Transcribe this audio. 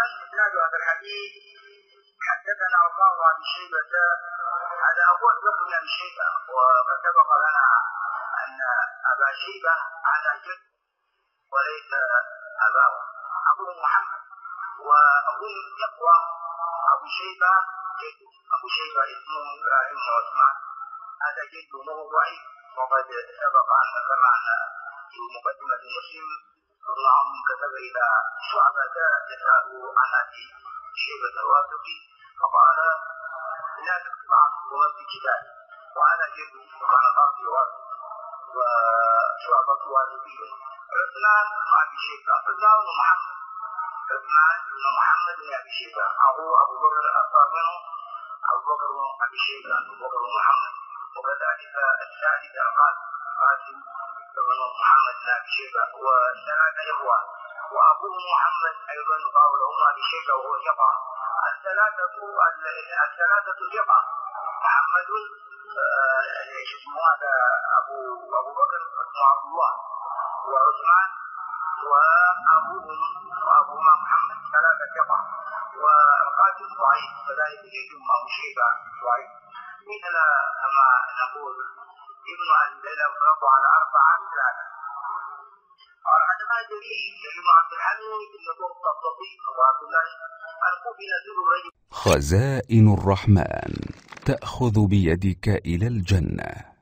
إسناد هذا الحديث حدثنا عثمان بن أبي شيبة، هذا أول لفظ من أبي شيبة، وقد سبق لنا أن أبا شيبة على جد وليس أبو محمد، وأظن يقوى أبو شيبة جد، أبو شيبة اسمه إبراهيم بن عثمان، هذا جد وهو ضعيف، وقد سبق أن ذكرنا في مقدمة مسلم ابن عم كتب إلى شعبة يسأله عن أبي شيبة الواثقي فقال لا تكتب عنه ومن في كتاب، وأنا جد وكان قاضي واثق وشعبة واثقي. عثمان بن أبي شيبة، عثمان بن محمد، عثمان بن محمد بن أبي شيبة، أبو بكر أصغر منه، أبو بكر بن أبي شيبة، أبو بكر بن محمد، وكذلك الثالث القاسم بن محمد بن أبي شيبة، والثلاثة إخوة، وأبوه محمد أيضا يقال له أبي شيبة وهو ثقة. الثلاثة ثقة، محمد اسمه هذا أبو بكر اسمه عبد الله، وعثمان وأبوهما محمد، ثلاثة ثقة، والقاسم ضعيف، فذلك يجب أبو شيبة ضعيف. مثل ما نقول ابن عبد الله على 4 3. قال حدثنا جرير بن عبد الحميد بن الطبي وعبد الله الكوفي نزل رجل. خزائن الرحمن تأخذ بيدك إلى الجنة.